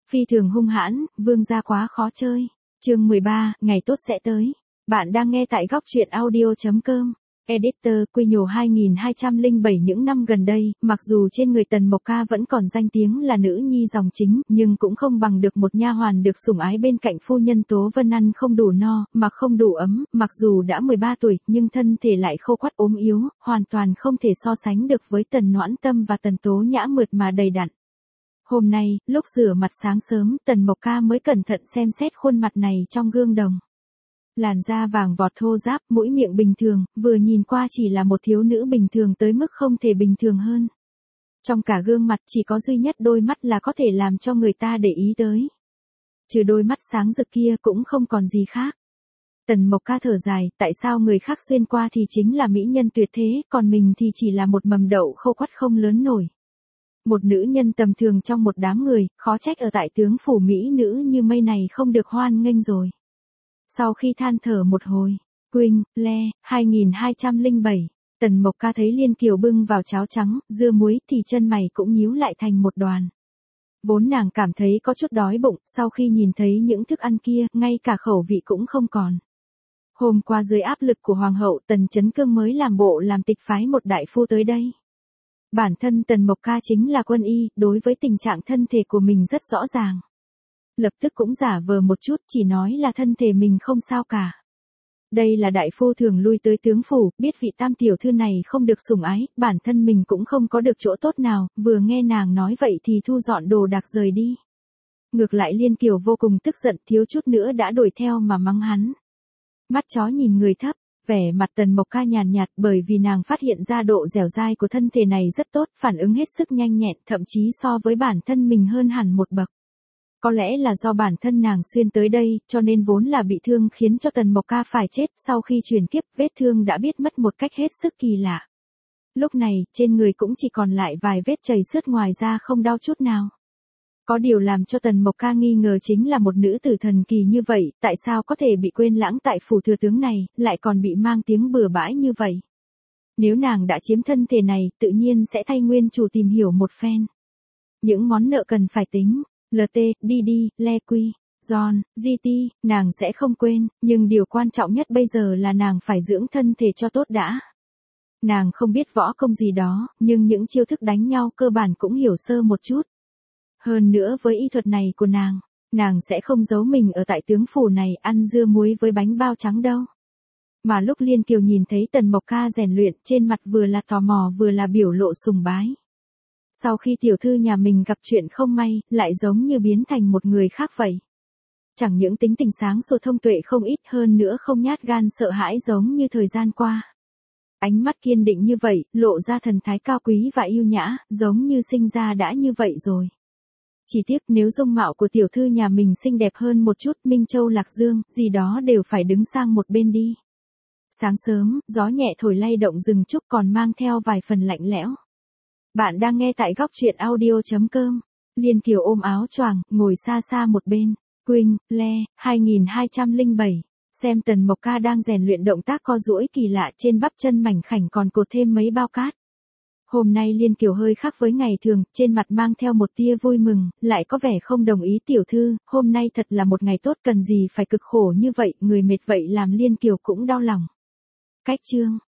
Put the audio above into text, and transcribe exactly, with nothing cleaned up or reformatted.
Phi thường hung hãn, vương gia quá khó chơi. Chương mười ba, ngày tốt sẽ tới. Bạn đang nghe tại góc truyện audio chấm com. Editor, Quy Nhổ hai hai không bảy. Những năm gần đây, mặc dù trên người Tần Mộc Ca vẫn còn danh tiếng là nữ nhi dòng chính, nhưng cũng không bằng được một nha hoàn được sủng ái bên cạnh phu nhân Tố Vân ăn không đủ no, mặc không đủ ấm, mặc dù đã mười ba tuổi, nhưng thân thể lại khô quắt ốm yếu, hoàn toàn không thể so sánh được với Tần Noãn Tâm và Tần Tố Nhã mượt mà đầy đặn. Hôm nay, lúc rửa mặt sáng sớm, Tần Mộc Ca mới cẩn thận xem xét khuôn mặt này trong gương đồng. Làn da vàng vọt thô ráp, mũi miệng bình thường, vừa nhìn qua chỉ là một thiếu nữ bình thường tới mức không thể bình thường hơn. Trong cả gương mặt chỉ có duy nhất đôi mắt là có thể làm cho người ta để ý tới. Trừ đôi mắt sáng rực kia cũng không còn gì khác. Tần Mộc Ca thở dài, tại sao người khác xuyên qua thì chính là mỹ nhân tuyệt thế, còn mình thì chỉ là một mầm đậu khô quắt không lớn nổi. Một nữ nhân tầm thường trong một đám người, khó trách ở tại tướng phủ mỹ nữ như mây này không được hoan nghênh rồi. Sau khi than thở một hồi, Quỳnh, Le, hai hai không bảy, Tần Mộc Ca thấy Liên Kiều bưng vào cháo trắng, dưa muối thì chân mày cũng nhíu lại thành một đoàn. Vốn nàng cảm thấy có chút đói bụng, sau khi nhìn thấy những thức ăn kia, ngay cả khẩu vị cũng không còn. Hôm qua dưới áp lực của Hoàng hậu, Tần Chấn Cương mới làm bộ làm tịch phái một đại phu tới đây. Bản thân Tần Mộc Ca chính là quân y, đối với tình trạng thân thể của mình rất rõ ràng. Lập tức cũng giả vờ một chút, chỉ nói là thân thể mình không sao cả. Đây là đại phu thường lui tới tướng phủ, biết vị tam tiểu thư này không được sủng ái, bản thân mình cũng không có được chỗ tốt nào, vừa nghe nàng nói vậy thì thu dọn đồ đạc rời đi. Ngược lại Liên Kiều vô cùng tức giận, thiếu chút nữa đã đuổi theo mà mắng hắn. Mắt chó nhìn người thấp, vẻ mặt Tần Mộc Ca nhàn nhạt, bởi vì nàng phát hiện ra độ dẻo dai của thân thể này rất tốt, phản ứng hết sức nhanh nhẹn, thậm chí so với bản thân mình hơn hẳn một bậc. Có lẽ là do bản thân nàng xuyên tới đây, cho nên vốn là bị thương khiến cho Tần Mộc Ca phải chết, sau khi chuyển kiếp, vết thương đã biết mất một cách hết sức kỳ lạ. Lúc này, trên người cũng chỉ còn lại vài vết chảy xước, ngoài ra không đau chút nào. Có điều làm cho Tần Mộc Ca nghi ngờ chính là một nữ tử thần kỳ như vậy, tại sao có thể bị quên lãng tại phủ thừa tướng này, lại còn bị mang tiếng bừa bãi như vậy. Nếu nàng đã chiếm thân thể này, tự nhiên sẽ thay nguyên chủ tìm hiểu một phen. Những món nợ cần phải tính. lờ tê, đi đi, Le Quy, John, giê tê, nàng sẽ không quên, nhưng điều quan trọng nhất bây giờ là nàng phải dưỡng thân thể cho tốt đã. Nàng không biết võ công gì đó, nhưng những chiêu thức đánh nhau cơ bản cũng hiểu sơ một chút. Hơn nữa với y thuật này của nàng, nàng sẽ không giấu mình ở tại tướng phủ này ăn dưa muối với bánh bao trắng đâu. Mà lúc Liên Kiều nhìn thấy Tần Mộc Ca rèn luyện, trên mặt vừa là tò mò vừa là biểu lộ sùng bái. Sau khi tiểu thư nhà mình gặp chuyện không may, lại giống như biến thành một người khác vậy. Chẳng những tính tình sáng sủa thông tuệ không ít, hơn nữa không nhát gan sợ hãi giống như thời gian qua. Ánh mắt kiên định như vậy, lộ ra thần thái cao quý và yêu nhã, giống như sinh ra đã như vậy rồi. Chỉ tiếc nếu dung mạo của tiểu thư nhà mình xinh đẹp hơn một chút, Minh Châu Lạc Dương, gì đó đều phải đứng sang một bên đi. Sáng sớm, gió nhẹ thổi lay động rừng trúc còn mang theo vài phần lạnh lẽo. Bạn đang nghe tại góc truyện audio chấm com. Liên Kiều ôm áo choàng, ngồi xa xa một bên. Quỳnh, Le, hai hai không bảy. Xem Tần Mộc Ca đang rèn luyện động tác co duỗi kỳ lạ, trên bắp chân mảnh khảnh còn cột thêm mấy bao cát. Hôm nay Liên Kiều hơi khác với ngày thường, trên mặt mang theo một tia vui mừng, lại có vẻ không đồng ý. Tiểu thư, hôm nay thật là một ngày tốt, cần gì phải cực khổ như vậy, người mệt vậy làm Liên Kiều cũng đau lòng. Cách chương.